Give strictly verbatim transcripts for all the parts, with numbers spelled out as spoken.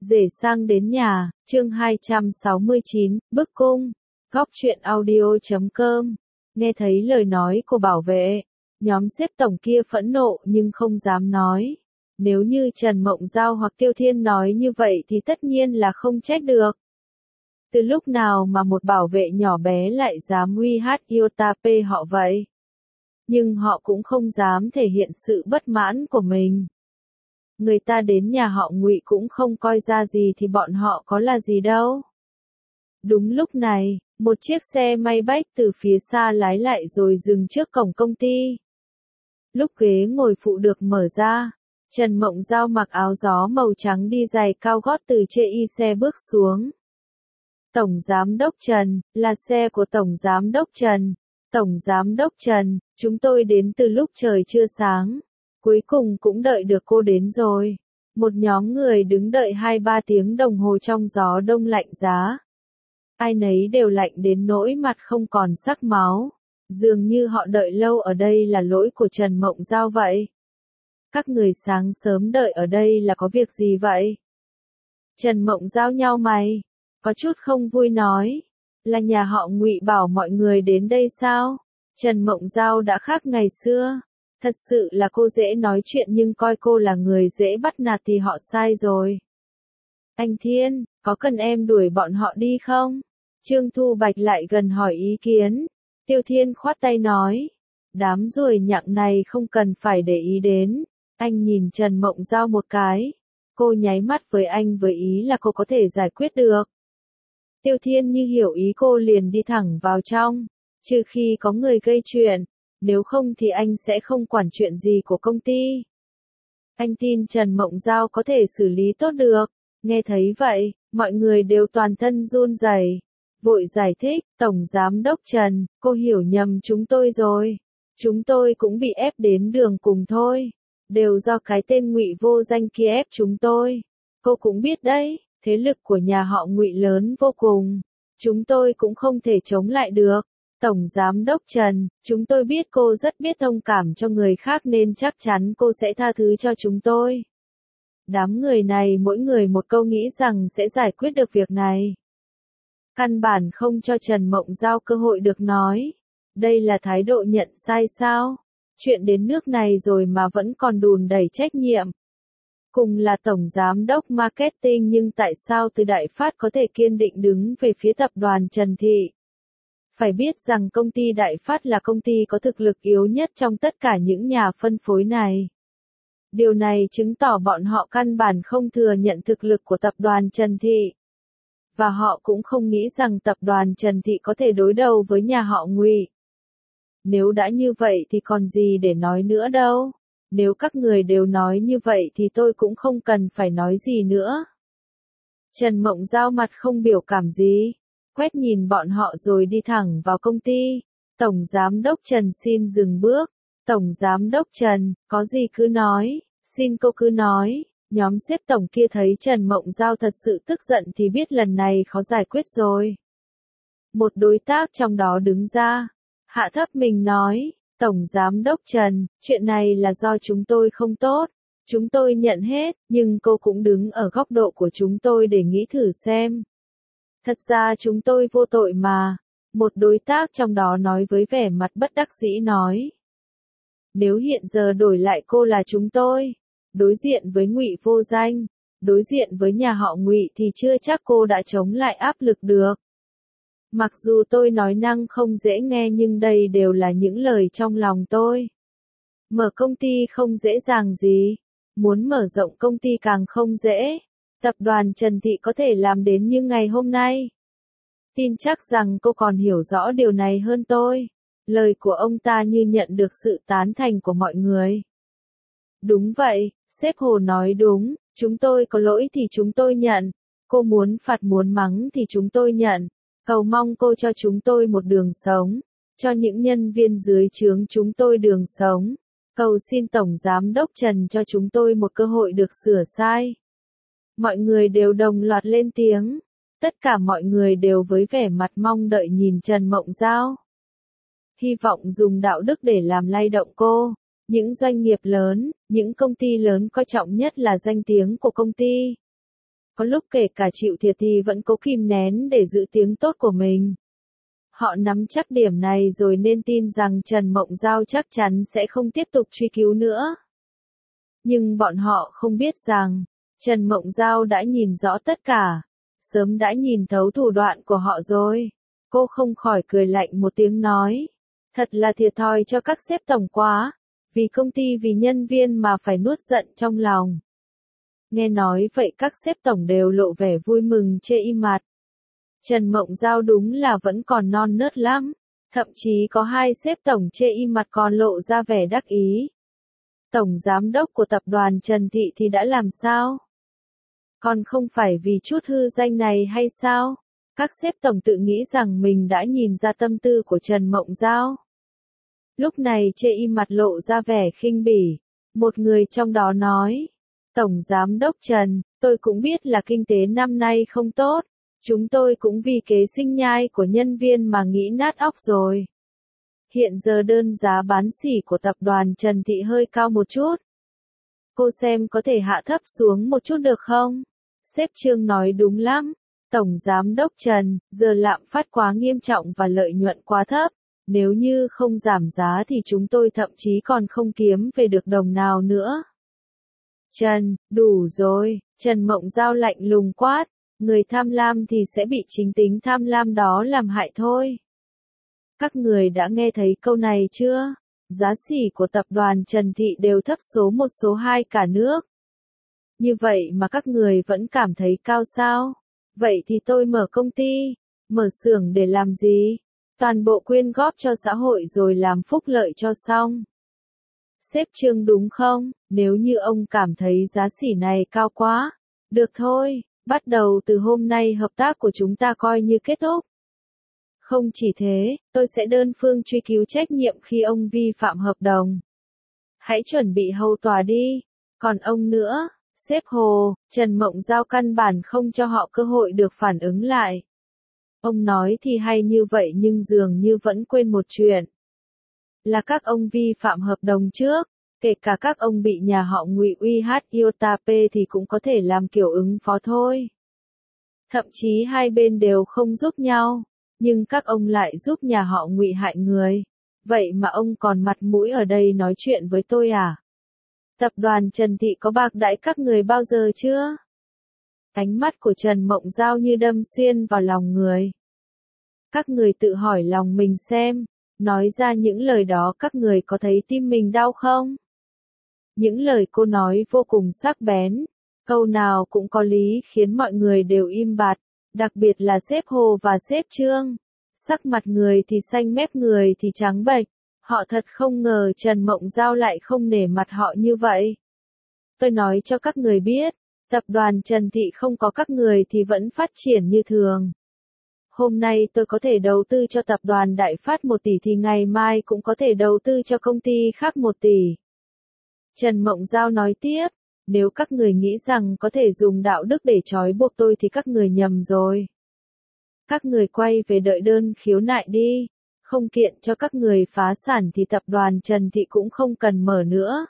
Rể sang đến nhà, chương hai trăm sáu mươi chín, bức cung, góc truyện audio chấm com. Nghe thấy lời nói của bảo vệ, nhóm xếp tổng kia phẫn nộ nhưng không dám nói. Nếu như Trần Mộng Giao hoặc Tiêu Thiên nói như vậy thì tất nhiên là không trách được. Từ lúc nào mà một bảo vệ nhỏ bé lại dám uy hát Yotape họ vậy? Nhưng họ cũng không dám thể hiện sự bất mãn của mình. Người ta đến nhà họ Ngụy cũng không coi ra gì thì bọn họ có là gì đâu. Đúng lúc này, một chiếc xe may bách từ phía xa lái lại rồi dừng trước cổng công ty. Lúc ghế ngồi phụ được mở ra, Trần Mộng Giao mặc áo gió màu trắng đi giày cao gót từ chê y xe bước xuống. Tổng Giám đốc Trần, là xe của Tổng Giám đốc Trần. Tổng Giám đốc Trần, chúng tôi đến từ lúc trời chưa sáng. Cuối cùng cũng đợi được cô đến rồi. Một nhóm người đứng đợi hai ba tiếng đồng hồ trong gió đông lạnh giá. Ai nấy đều lạnh đến nỗi mặt không còn sắc máu. Dường như họ đợi lâu ở đây là lỗi của Trần Mộng Giao vậy. Các người sáng sớm đợi ở đây là có việc gì vậy? Trần Mộng Giao nhao mày, có chút không vui nói. Là nhà họ Ngụy bảo mọi người đến đây sao? Trần Mộng Giao đã khác ngày xưa. Thật sự là cô dễ nói chuyện nhưng coi cô là người dễ bắt nạt thì họ sai rồi. Anh Thiên, có cần em đuổi bọn họ đi không? Trương Thu Bạch lại gần hỏi ý kiến. Tiêu Thiên khoát tay nói. Đám ruồi nhặng này không cần phải để ý đến. Anh nhìn Trần Mộng Giao một cái. Cô nháy mắt với anh với ý là cô có thể giải quyết được. Tiêu Thiên như hiểu ý cô liền đi thẳng vào trong. Trừ khi có người gây chuyện. Nếu không thì anh sẽ không quản chuyện gì của công ty. Anh tin Trần Mộng Giao có thể xử lý tốt được. Nghe thấy vậy, mọi người đều toàn thân run rẩy. Vội giải thích, Tổng Giám đốc Trần, cô hiểu nhầm chúng tôi rồi. Chúng tôi cũng bị ép đến đường cùng thôi. Đều do cái tên Ngụy vô danh kia ép chúng tôi. Cô cũng biết đấy, thế lực của nhà họ Ngụy lớn vô cùng. Chúng tôi cũng không thể chống lại được. Tổng Giám đốc Trần, chúng tôi biết cô rất biết thông cảm cho người khác nên chắc chắn cô sẽ tha thứ cho chúng tôi. Đám người này mỗi người một câu nghĩ rằng sẽ giải quyết được việc này. Căn bản không cho Trần Mộng Giao cơ hội được nói. Đây là thái độ nhận sai sao? Chuyện đến nước này rồi mà vẫn còn đùn đẩy trách nhiệm. Cùng là Tổng Giám đốc Marketing nhưng tại sao Từ Đại Phát có thể kiên định đứng về phía tập đoàn Trần Thị? Phải biết rằng công ty Đại Phát là công ty có thực lực yếu nhất trong tất cả những nhà phân phối này. Điều này chứng tỏ bọn họ căn bản không thừa nhận thực lực của tập đoàn Trần Thị. Và họ cũng không nghĩ rằng tập đoàn Trần Thị có thể đối đầu với nhà họ Ngụy. Nếu đã như vậy thì còn gì để nói nữa đâu. Nếu các người đều nói như vậy thì tôi cũng không cần phải nói gì nữa. Trần Mộng Giao mặt không biểu cảm gì. Quét nhìn bọn họ rồi đi thẳng vào công ty. Tổng Giám đốc Trần xin dừng bước. Tổng Giám đốc Trần, có gì cứ nói, xin cô cứ nói. Nhóm xếp tổng kia thấy Trần Mộng Giao thật sự tức giận thì biết lần này khó giải quyết rồi. Một đối tác trong đó đứng ra, hạ thấp mình nói, Tổng Giám đốc Trần, chuyện này là do chúng tôi không tốt. Chúng tôi nhận hết, nhưng cô cũng đứng ở góc độ của chúng tôi để nghĩ thử xem. Thật ra chúng tôi vô tội mà. Một đối tác trong đó nói với vẻ mặt bất đắc dĩ nói. Nếu hiện giờ đổi lại cô là chúng tôi, đối diện với Ngụy vô danh, đối diện với nhà họ Ngụy thì chưa chắc cô đã chống lại áp lực được. Mặc dù tôi nói năng không dễ nghe nhưng đây đều là những lời trong lòng tôi. Mở công ty không dễ dàng gì, muốn mở rộng công ty càng không dễ. Tập đoàn Trần Thị có thể làm đến như ngày hôm nay. Tin chắc rằng cô còn hiểu rõ điều này hơn tôi. Lời của ông ta như nhận được sự tán thành của mọi người. Đúng vậy, sếp Hồ nói đúng, chúng tôi có lỗi thì chúng tôi nhận. Cô muốn phạt muốn mắng thì chúng tôi nhận. Cầu mong cô cho chúng tôi một đường sống. Cho những nhân viên dưới trướng chúng tôi đường sống. Cầu xin Tổng Giám đốc Trần cho chúng tôi một cơ hội được sửa sai. Mọi người đều đồng loạt lên tiếng. Tất cả mọi người đều với vẻ mặt mong đợi nhìn Trần Mộng Giao. Hy vọng dùng đạo đức để làm lay động cô. Những doanh nghiệp lớn, những công ty lớn coi trọng nhất là danh tiếng của công ty. Có lúc kể cả chịu thiệt thì vẫn cố kìm nén để giữ tiếng tốt của mình. Họ nắm chắc điểm này rồi nên tin rằng Trần Mộng Giao chắc chắn sẽ không tiếp tục truy cứu nữa. Nhưng bọn họ không biết rằng, Trần Mộng Giao đã nhìn rõ tất cả, sớm đã nhìn thấu thủ đoạn của họ rồi. Cô không khỏi cười lạnh một tiếng nói, thật là thiệt thòi cho các sếp tổng quá, vì công ty vì nhân viên mà phải nuốt giận trong lòng. Nghe nói vậy các sếp tổng đều lộ vẻ vui mừng chê im mặt. Trần Mộng Giao đúng là vẫn còn non nớt lắm, thậm chí có hai sếp tổng chê im mặt còn lộ ra vẻ đắc ý. Tổng giám đốc của tập đoàn Trần Thị thì đã làm sao? Còn không phải vì chút hư danh này hay sao? Các sếp tổng tự nghĩ rằng mình đã nhìn ra tâm tư của Trần Mộng Giao. Lúc này chê im mặt lộ ra vẻ khinh bỉ. Một người trong đó nói, Tổng giám đốc Trần, tôi cũng biết là kinh tế năm nay không tốt. Chúng tôi cũng vì kế sinh nhai của nhân viên mà nghĩ nát óc rồi. Hiện giờ đơn giá bán sỉ của tập đoàn Trần Thị hơi cao một chút. Cô xem có thể hạ thấp xuống một chút được không? Sếp Trương nói đúng lắm. Tổng giám đốc Trần, giờ lạm phát quá nghiêm trọng và lợi nhuận quá thấp. Nếu như không giảm giá thì chúng tôi thậm chí còn không kiếm về được đồng nào nữa. Trần, đủ rồi, Trần Mộng Giao lạnh lùng quát. Người tham lam thì sẽ bị chính tính tham lam đó làm hại thôi. Các người đã nghe thấy câu này chưa? Giá sỉ của tập đoàn Trần Thị đều thấp số một số hai cả nước. Như vậy mà các người vẫn cảm thấy cao sao? Vậy thì tôi mở công ty, mở xưởng để làm gì? Toàn bộ quyên góp cho xã hội rồi làm phúc lợi cho xong. Sếp Trương đúng không? Nếu như ông cảm thấy giá sỉ này cao quá, được thôi. Bắt đầu từ hôm nay hợp tác của chúng ta coi như kết thúc. Không chỉ thế, tôi sẽ đơn phương truy cứu trách nhiệm khi ông vi phạm hợp đồng. Hãy chuẩn bị hầu tòa đi. Còn ông nữa, sếp Hồ, Trần Mộng Giao căn bản không cho họ cơ hội được phản ứng lại. Ông nói thì hay như vậy nhưng dường như vẫn quên một chuyện. Là các ông vi phạm hợp đồng trước. Kể cả các ông bị nhà họ Ngụy uy hát iota pê thì cũng có thể làm kiểu ứng phó thôi. Thậm chí hai bên đều không giúp nhau, nhưng các ông lại giúp nhà họ Ngụy hại người. Vậy mà ông còn mặt mũi ở đây nói chuyện với tôi à? Tập đoàn Trần Thị có bạc đãi các người bao giờ chưa? Ánh mắt của Trần Mộng Giao như đâm xuyên vào lòng người. Các người tự hỏi lòng mình xem, nói ra những lời đó các người có thấy tim mình đau không? Những lời cô nói vô cùng sắc bén, câu nào cũng có lý khiến mọi người đều im bặt, đặc biệt là sếp Hồ và sếp Trương. Sắc mặt người thì xanh mét người thì trắng bệch, họ thật không ngờ Trần Mộng Giao lại không nể mặt họ như vậy. Tôi nói cho các người biết, tập đoàn Trần Thị không có các người thì vẫn phát triển như thường. Hôm nay tôi có thể đầu tư cho tập đoàn Đại Phát một tỷ thì ngày mai cũng có thể đầu tư cho công ty khác một tỷ. Trần Mộng Giao nói tiếp, nếu các người nghĩ rằng có thể dùng đạo đức để trói buộc tôi thì các người nhầm rồi. Các người quay về đợi đơn khiếu nại đi, không kiện cho các người phá sản thì tập đoàn Trần Thị cũng không cần mở nữa.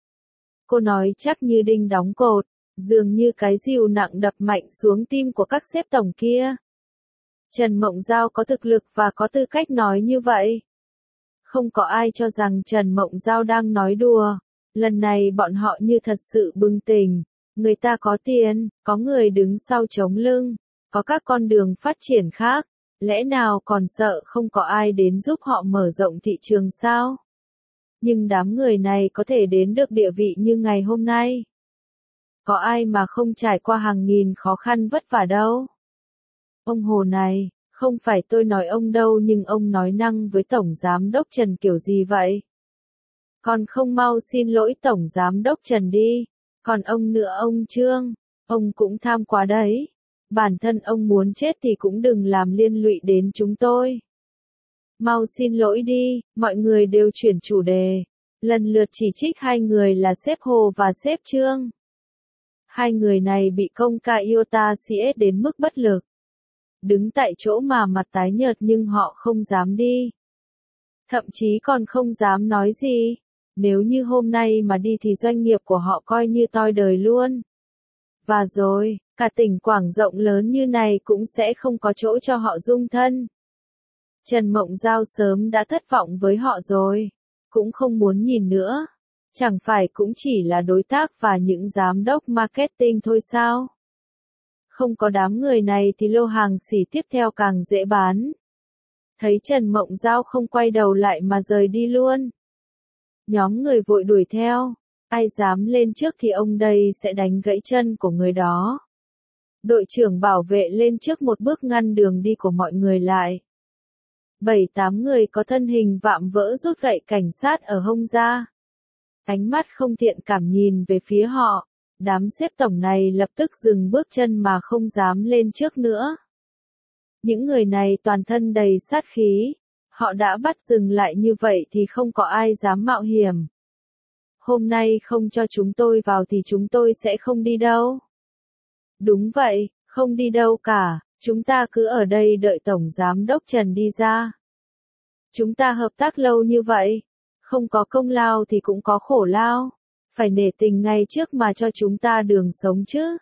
Cô nói chắc như đinh đóng cột, dường như cái dìu nặng đập mạnh xuống tim của các sếp tổng kia. Trần Mộng Giao có thực lực và có tư cách nói như vậy. Không có ai cho rằng Trần Mộng Giao đang nói đùa. Lần này bọn họ như thật sự bừng tỉnh, người ta có tiền, có người đứng sau chống lưng, có các con đường phát triển khác, lẽ nào còn sợ không có ai đến giúp họ mở rộng thị trường sao? Nhưng đám người này có thể đến được địa vị như ngày hôm nay. Có ai mà không trải qua hàng nghìn khó khăn vất vả đâu. Ông Hồ này, không phải tôi nói ông đâu nhưng ông nói năng với Tổng Giám đốc Trần kiểu gì vậy? Còn không mau xin lỗi Tổng Giám đốc Trần đi. Còn ông nữa ông Trương, ông cũng tham quá đấy. Bản thân ông muốn chết thì cũng đừng làm liên lụy đến chúng tôi. Mau xin lỗi đi, mọi người đều chuyển chủ đề. Lần lượt chỉ trích hai người là sếp Hồ và sếp Trương. Hai người này bị công ca iota xê ét đến mức bất lực. Đứng tại chỗ mà mặt tái nhợt nhưng họ không dám đi. Thậm chí còn không dám nói gì. Nếu như hôm nay mà đi thì doanh nghiệp của họ coi như toi đời luôn. Và rồi, cả tỉnh Quảng rộng lớn như này cũng sẽ không có chỗ cho họ dung thân. Trần Mộng Giao sớm đã thất vọng với họ rồi, cũng không muốn nhìn nữa. Chẳng phải cũng chỉ là đối tác và những giám đốc marketing thôi sao? Không có đám người này thì lô hàng xỉ tiếp theo càng dễ bán. Thấy Trần Mộng Giao không quay đầu lại mà rời đi luôn. Nhóm người vội đuổi theo, ai dám lên trước thì ông đây sẽ đánh gãy chân của người đó. Đội trưởng bảo vệ lên trước một bước ngăn đường đi của mọi người lại. Bảy tám người có thân hình vạm vỡ rút gậy cảnh sát ở hông ra. Ánh mắt không thiện cảm nhìn về phía họ, đám xếp tổng này lập tức dừng bước chân mà không dám lên trước nữa. Những người này toàn thân đầy sát khí, họ đã bắt dừng lại như vậy thì không có ai dám mạo hiểm. Hôm nay không cho chúng tôi vào thì chúng tôi sẽ không đi đâu. Đúng vậy, không đi đâu cả, chúng ta cứ ở đây đợi Tổng Giám đốc Trần đi ra. Chúng ta hợp tác lâu như vậy, không có công lao thì cũng có khổ lao, phải nể tình ngay trước mà cho chúng ta đường sống chứ.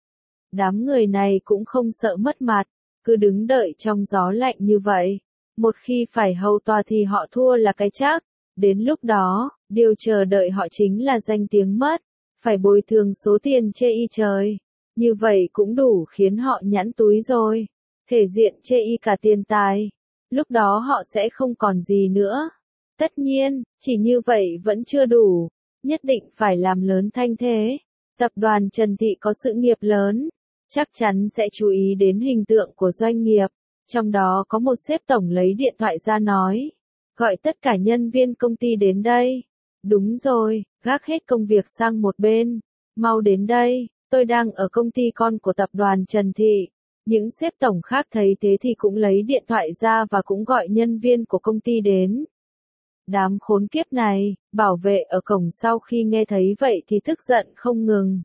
Đám người này cũng không sợ mất mặt, cứ đứng đợi trong gió lạnh như vậy. Một khi phải hầu tòa thì họ thua là cái chắc, đến lúc đó, điều chờ đợi họ chính là danh tiếng mất, phải bồi thường số tiền chê y trời. Như vậy cũng đủ khiến họ nhẵn túi rồi, thể diện chê y cả tiền tài, lúc đó họ sẽ không còn gì nữa. Tất nhiên, chỉ như vậy vẫn chưa đủ, nhất định phải làm lớn thanh thế. Tập đoàn Trần Thị có sự nghiệp lớn, chắc chắn sẽ chú ý đến hình tượng của doanh nghiệp. Trong đó có một sếp tổng lấy điện thoại ra nói, gọi tất cả nhân viên công ty đến đây. Đúng rồi, gác hết công việc sang một bên, mau đến đây, tôi đang ở công ty con của tập đoàn Trần Thị. Những sếp tổng khác thấy thế thì cũng lấy điện thoại ra và cũng gọi nhân viên của công ty đến. Đám khốn kiếp này, bảo vệ ở cổng sau khi nghe thấy vậy thì tức giận không ngừng.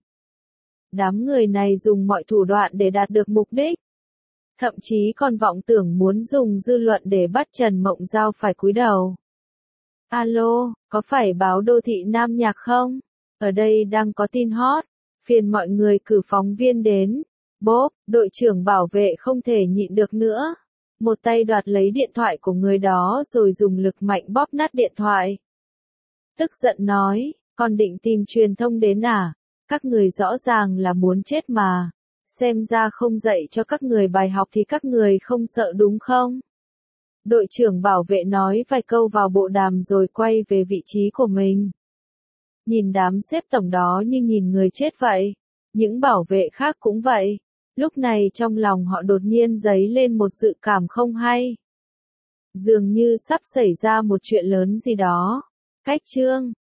Đám người này dùng mọi thủ đoạn để đạt được mục đích. Thậm chí còn vọng tưởng muốn dùng dư luận để bắt Trần Mộng Giao phải cúi đầu. Alo, có phải báo Đô thị Nam Nhạc không? Ở đây đang có tin hot, phiền mọi người cử phóng viên đến. Bốp, đội trưởng bảo vệ không thể nhịn được nữa. Một tay đoạt lấy điện thoại của người đó rồi dùng lực mạnh bóp nát điện thoại. Tức giận nói, còn định tìm truyền thông đến à? Các người rõ ràng là muốn chết mà. Xem ra không dạy cho các người bài học thì các người không sợ đúng không? Đội trưởng bảo vệ nói vài câu vào bộ đàm rồi quay về vị trí của mình. Nhìn đám xếp tổng đó như nhìn người chết vậy. Những bảo vệ khác cũng vậy. Lúc này trong lòng họ đột nhiên dấy lên một dự cảm không hay. Dường như sắp xảy ra một chuyện lớn gì đó. Cách chương